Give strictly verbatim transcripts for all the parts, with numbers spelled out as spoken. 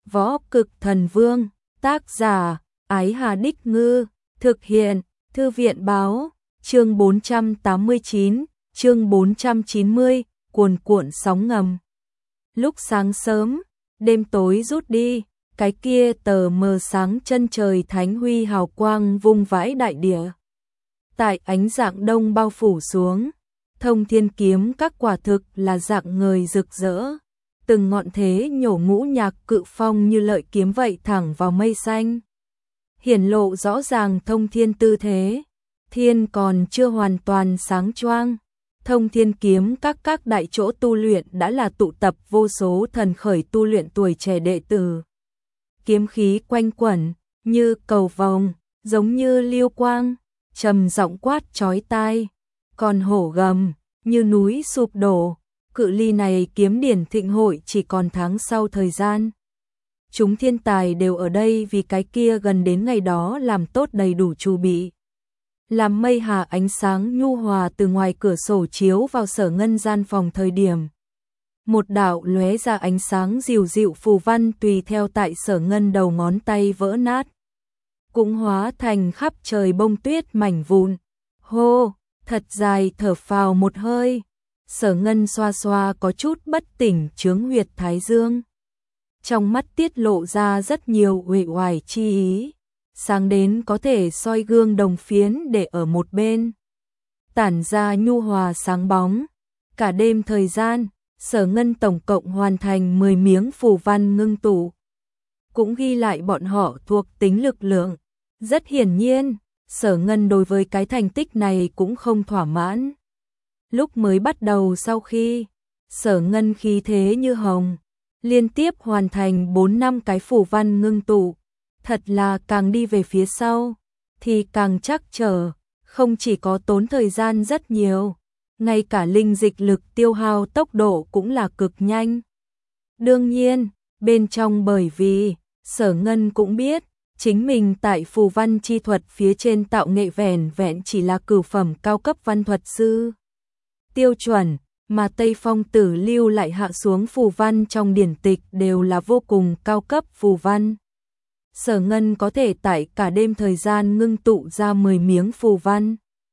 Võ Cực Thần Vương, tác giả, Ái Hà Đích Ngư, thực hiện, Thư viện báo, chương bốn trăm tám mươi chín, chương bốn trăm chín mươi, cuồn cuộn sóng ngầm. Lúc sáng sớm, đêm tối rút đi, cái kia tờ mờ sáng chân trời thánh huy hào quang vung vãi đại địa. Tại ánh dạng đông bao phủ xuống, Thông Thiên kiếm các quả thực là dạng người rực rỡ. Từng ngọn thế nhổ ngũ nhạc cự phong như lợi kiếm vậy thẳng vào mây xanh. Hiển lộ rõ ràng thông thiên tư thế, thiên còn chưa hoàn toàn sáng choang. Thông Thiên kiếm các các đại chỗ tu luyện đã là tụ tập vô số thần khởi tu luyện tuổi trẻ đệ tử. Kiếm khí quanh quẩn, như cầu vồng, giống như liêu quang, trầm giọng quát chói tai, còn hổ gầm, như núi sụp đổ. Cự ly này kiếm điển thịnh hội chỉ còn tháng sau thời gian. Chúng thiên tài đều ở đây vì cái kia gần đến ngày đó làm tốt đầy đủ chuẩn bị. Làm mây hà ánh sáng nhu hòa từ ngoài cửa sổ chiếu vào Sở Ngân gian phòng thời điểm. Một đạo lóe ra ánh sáng dịu dịu phù văn tùy theo tại Sở Ngân đầu ngón tay vỡ nát. Cũng hóa thành khắp trời bông tuyết mảnh vụn. Hô, thật dài thở phào một hơi. Sở Ngân xoa xoa có chút bất tỉnh chướng huyệt thái dương. Trong mắt tiết lộ ra rất nhiều uể oải chi ý. Sáng đến có thể soi gương đồng phiến để ở một bên. Tản ra nhu hòa sáng bóng. Cả đêm thời gian, Sở Ngân tổng cộng hoàn thành mười miếng phù văn ngưng tụ. Cũng ghi lại bọn họ thuộc tính lực lượng. Rất hiển nhiên, Sở Ngân đối với cái thành tích này cũng không thỏa mãn. Lúc mới bắt đầu sau khi Sở Ngân khí thế như hồng, liên tiếp hoàn thành bốn năm cái phù văn ngưng tụ, thật là càng đi về phía sau thì càng chắc trở, không chỉ có tốn thời gian rất nhiều, ngay cả linh dịch lực tiêu hao tốc độ cũng là cực nhanh. Đương nhiên, bên trong bởi vì Sở Ngân cũng biết, chính mình tại phù văn chi thuật phía trên tạo nghệ vẻn vẹn chỉ là cửu phẩm cao cấp văn thuật sư tiêu chuẩn, mà Tây Phong Tử lưu lại hạ xuống phù văn trong điển tịch đều là vô cùng cao cấp phù văn. Sở Ngân có thể tại cả đêm thời gian ngưng tụ ra mười miếng phù văn.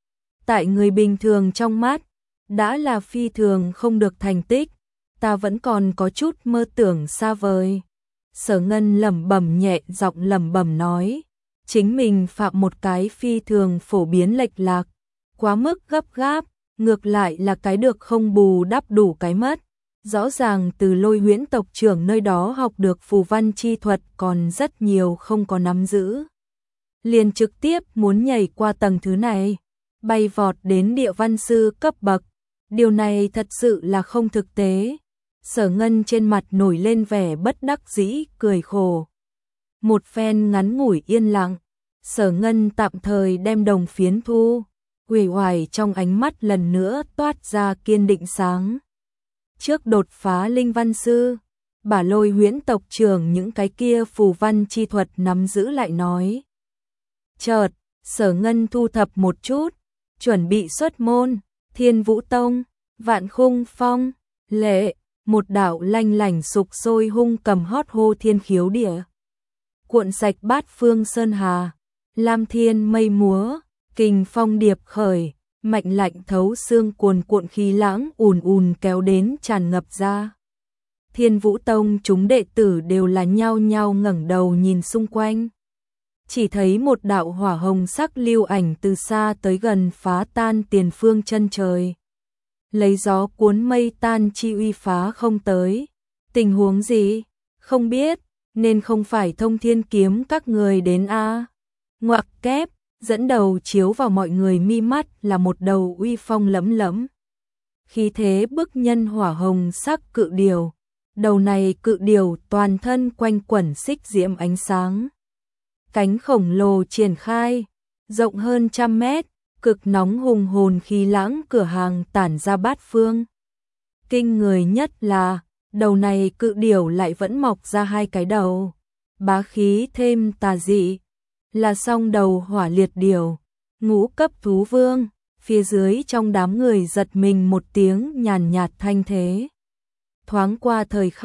Tại người bình thường trong mắt, đã là phi thường không được thành tích, ta vẫn còn có chút mơ tưởng xa vời. Sở Ngân lẩm bẩm nhẹ giọng lẩm bẩm nói, chính mình phạm một cái phi thường phổ biến lệch lạc, quá mức gấp gáp. Ngược lại là cái được không bù đắp đủ cái mất. Rõ ràng từ Lôi Huyễn tộc trưởng nơi đó học được phù văn chi thuật còn rất nhiều không có nắm giữ. Liền trực tiếp muốn nhảy qua tầng thứ này, bay vọt đến địa văn sư cấp bậc. Điều này thật sự là không thực tế. Sở Ngân trên mặt nổi lên vẻ bất đắc dĩ, cười khổ. Một phen ngắn ngủi yên lặng, Sở Ngân tạm thời đem đồng phiến thu. Uể oải trong ánh mắt lần nữa toát ra kiên định sáng. Trước đột phá linh văn sư, bà Lôi Huyễn tộc trưởng những cái kia phù văn chi thuật nắm giữ lại nói. Chợt, Sở Ngân thu thập một chút, chuẩn bị xuất môn. Thiên Vũ Tông, Vạn Khung Phong, Lệ, một đạo lanh lảnh sục sôi hung cầm hót hô thiên khiếu địa. Cuộn sạch bát phương sơn hà, lam thiên mây múa. Kình phong điệp khởi, mạnh lạnh thấu xương cuồn cuộn khí lãng ùn ùn kéo đến tràn ngập ra. Thiên Vũ Tông chúng đệ tử đều là nhao nhao ngẩng đầu nhìn xung quanh. Chỉ thấy một đạo hỏa hồng sắc lưu ảnh từ xa tới gần phá tan tiền phương chân trời. Lấy gió cuốn mây tan chi uy phá không tới. Tình huống gì? Không biết, nên không phải Thông Thiên kiếm các người đến a. Ngoặc kép. Dẫn đầu chiếu vào mọi người mi mắt là một đầu uy phong lẫm lẫm. Khí thế bức nhân hỏa hồng sắc cự điểu. Đầu này cự điểu toàn thân quanh quẩn xích diễm ánh sáng. Cánh khổng lồ triển khai, rộng hơn trăm mét, cực nóng hùng hồn khí lãng cửa hàng tản ra bát phương. Kinh người nhất là, đầu này cự điểu lại vẫn mọc ra hai cái đầu. Bá khí thêm tà dị. Là song đầu hỏa liệt điểu, ngũ cấp thú vương, phía dưới trong đám người giật mình một tiếng nhàn nhạt thanh thế. Thoáng qua thời khắc,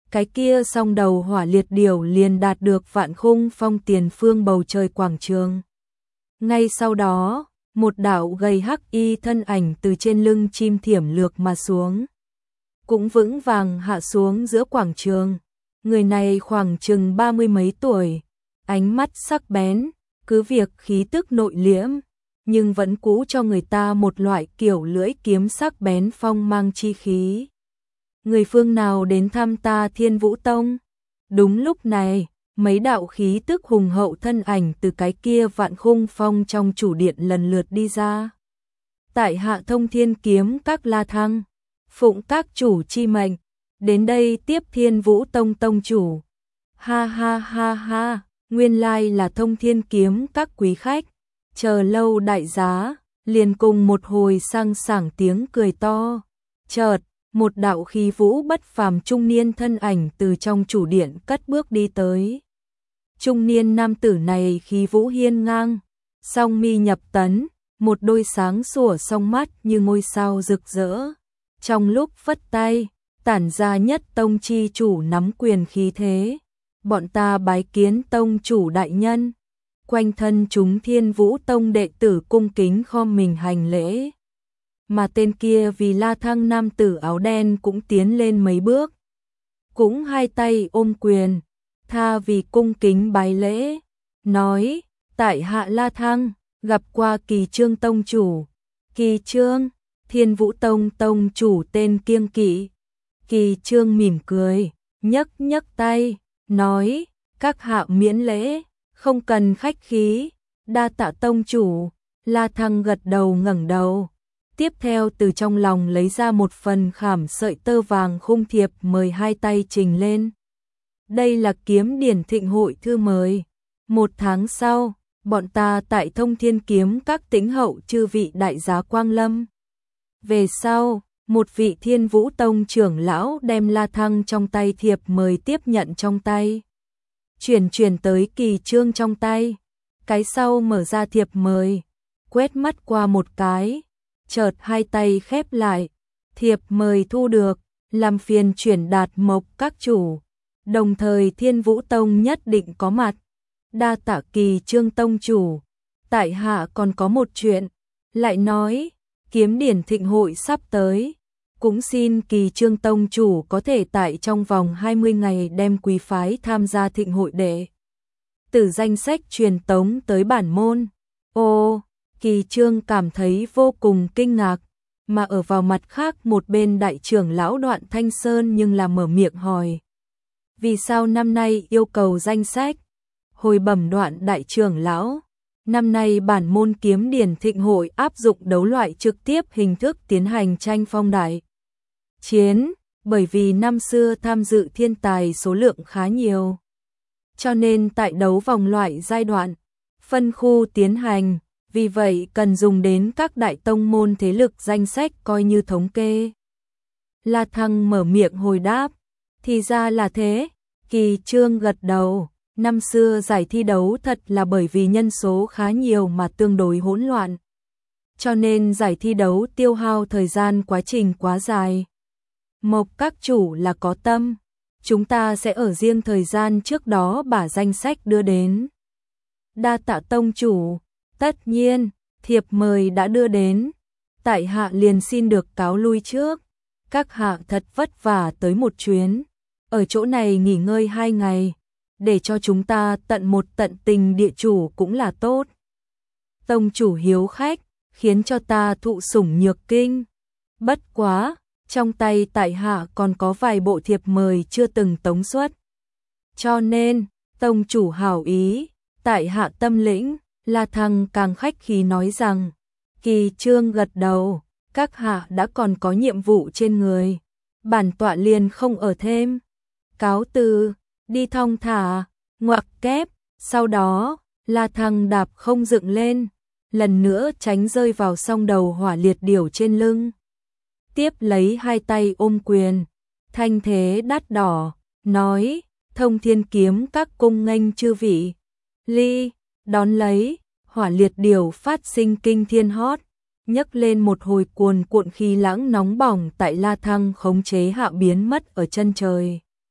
cái kia song đầu hỏa liệt điểu liền đạt được vạn khung phong tiền phương bầu trời quảng trường. Ngay sau đó, một đạo gầy hắc y thân ảnh từ trên lưng chim thiểm lược mà xuống, cũng vững vàng hạ xuống giữa quảng trường. Người này khoảng chừng ba mươi mấy tuổi, ánh mắt sắc bén, cứ việc khí tức nội liễm, nhưng vẫn cũ cho người ta một loại kiểu lưỡi kiếm sắc bén phong mang chi khí. Người phương nào đến thăm ta Thiên Vũ Tông? Đúng lúc này, mấy đạo khí tức hùng hậu thân ảnh từ cái kia vạn khung phong trong chủ điện lần lượt đi ra. Tại hạ Thông Thiên Kiếm các La Thăng, phụng các chủ chi mệnh, đến đây tiếp Thiên Vũ Tông tông chủ. Ha ha ha ha, nguyên lai là Thông Thiên Kiếm các quý khách, chờ lâu đại giá, liền cùng một hồi sang sảng tiếng cười to. Chợt, một đạo khí vũ bất phàm trung niên thân ảnh từ trong chủ điện cất bước đi tới. Trung niên nam tử này khí vũ hiên ngang, song mi nhập tấn, một đôi sáng sủa song mắt như ngôi sao rực rỡ. Trong lúc phất tay, tản ra nhất tông chi chủ nắm quyền khí thế. Bọn ta bái kiến tông chủ đại nhân. Quanh thân chúng Thiên Vũ Tông đệ tử cung kính khom mình hành lễ. Mà tên kia vì La Thăng nam tử áo đen cũng tiến lên mấy bước, cũng hai tay ôm quyền, tha vì cung kính bái lễ, nói: tại hạ La Thăng, gặp qua Kỳ Trương tông chủ. Kỳ Trương, Thiên Vũ Tông tông chủ tên kiêng kỵ. Kỳ Trương mỉm cười, nhấc nhấc tay, nói: các hạ miễn lễ, không cần khách khí, đa tạ tông chủ. La Thăng gật đầu ngẩng đầu, tiếp theo từ trong lòng lấy ra một phần khảm sợi tơ vàng khung thiệp mời hai tay trình lên. Đây là kiếm điển thịnh hội thư mời. Một tháng sau, bọn ta tại Thông Thiên Kiếm các tĩnh hậu chư vị đại giá quang lâm. Về sau, một vị Thiên Vũ Tông trưởng lão đem La Thăng trong tay thiệp mời tiếp nhận trong tay, chuyển chuyển tới Kỳ Trương trong tay. Cái sau mở ra thiệp mời, quét mắt qua một cái, chợt hai tay khép lại. Thiệp mời thu được, làm phiền chuyển đạt mộc các chủ, đồng thời Thiên Vũ Tông nhất định có mặt. Đa tạ Kỳ Trương tông chủ. Tại hạ còn có một chuyện, lại nói, kiếm điển thịnh hội sắp tới, cũng xin Kỳ Trương tông chủ có thể tại trong vòng hai mươi ngày đem quý phái tham gia thịnh hội đệ tử danh sách truyền tống tới bản môn. Ô, Kỳ Trương cảm thấy vô cùng kinh ngạc, mà ở vào mặt khác một bên đại trưởng lão Đoạn Thanh Sơn nhưng là mở miệng hỏi: vì sao năm nay yêu cầu danh sách? Hồi bẩm Đoạn đại trưởng lão, năm nay bản môn kiếm điển thịnh hội áp dụng đấu loại trực tiếp hình thức tiến hành tranh phong đại chiến, bởi vì năm xưa tham dự thiên tài số lượng khá nhiều, cho nên tại đấu vòng loại giai đoạn phân khu tiến hành, vì vậy cần dùng đến các đại tông môn thế lực danh sách coi như thống kê. La Thăng mở miệng hồi đáp: thì ra là thế. Kỳ Trương gật đầu, năm xưa giải thi đấu thật là bởi vì nhân số khá nhiều mà tương đối hỗn loạn, cho nên giải thi đấu tiêu hao thời gian quá trình quá dài. Mộc các chủ là có tâm, chúng ta sẽ ở riêng thời gian trước đó把danh sách đưa đến. Đa tạ tông chủ. Tất nhiên, thiệp mời đã đưa đến, tại hạ liền xin được cáo lui trước. Các hạ thật vất vả tới một chuyến, ở chỗ này nghỉ ngơi hai ngày, để cho chúng ta tận một tận tình địa chủ cũng là tốt. Tông chủ hiếu khách, khiến cho ta thụ sủng nhược kinh. Bất quá, trong tay tại hạ còn có vài bộ thiệp mời chưa từng tống xuất, cho nên, tông chủ hảo ý, tại hạ tâm lĩnh. La Thăng càng khách khí nói rằng. Kỳ Trương gật đầu, các hạ đã còn có nhiệm vụ trên người, bản tọa liền không ở thêm. Cáo từ, đi thong thả. Ngoặc kép. Sau đó, La Thăng đạp không dựng lên, lần nữa tránh rơi vào song đầu hỏa liệt điểu trên lưng. Tiếp lấy hai tay ôm quyền, thanh thế đắt đỏ, nói: Thông Thiên Kiếm các cung nghênh chư vị. Ly, đón lấy, hỏa liệt điểu phát sinh kinh thiên hót, nhấc lên một hồi cuồn cuộn khí lãng nóng bỏng tại La Thăng khống chế hạ biến mất ở chân trời.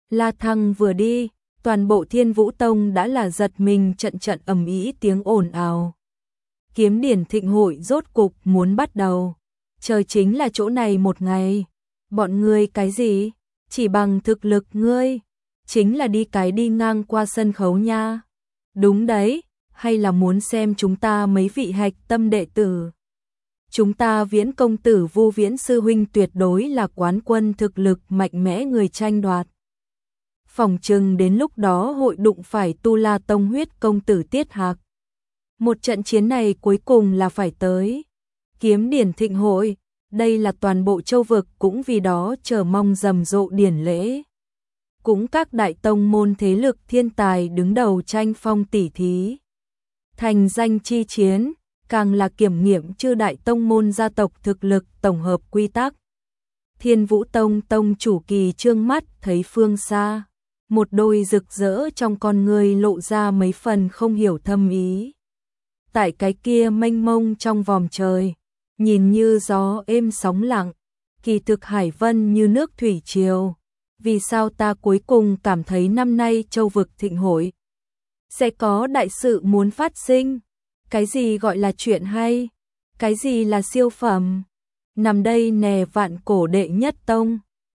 La Thăng vừa đi, toàn bộ Thiên Vũ Tông đã là giật mình, trận trận ầm ĩ tiếng ồn ào. Kiếm điển thịnh hội rốt cục muốn bắt đầu. Trời chính là chỗ này một ngày. Bọn ngươi cái gì? Chỉ bằng thực lực ngươi, chính là đi cái đi ngang qua sân khấu nha. Đúng đấy, hay là muốn xem chúng ta mấy vị hạch tâm đệ tử. Chúng ta Viễn công tử Vu Viễn sư huynh tuyệt đối là quán quân, thực lực mạnh mẽ người tranh đoạt. Phòng trừng đến lúc đó hội đụng phải Tu La Tông huyết công tử Tiết Hạc. Một trận chiến này cuối cùng là phải tới. Kiếm điển thịnh hội, đây là toàn bộ châu vực cũng vì đó chờ mong rầm rộ điển lễ. Cũng các đại tông môn thế lực thiên tài đứng đầu tranh phong tỉ thí. Thành danh chi chiến, càng là kiểm nghiệm chư đại tông môn gia tộc thực lực tổng hợp quy tắc. Thiên Vũ Tông tông chủ Kỳ trương mắt thấy phương xa, một đôi rực rỡ trong con người lộ ra mấy phần không hiểu thâm ý. Tại cái kia mênh mông trong vòm trời, nhìn như gió êm sóng lặng, kỳ thực hải vân như nước thủy triều. Vì sao ta cuối cùng cảm thấy năm nay châu vực thịnh hội sẽ có đại sự muốn phát sinh? Cái gì gọi là chuyện hay? Cái gì là siêu phẩm? Nằm đây nè vạn cổ đệ nhất tông.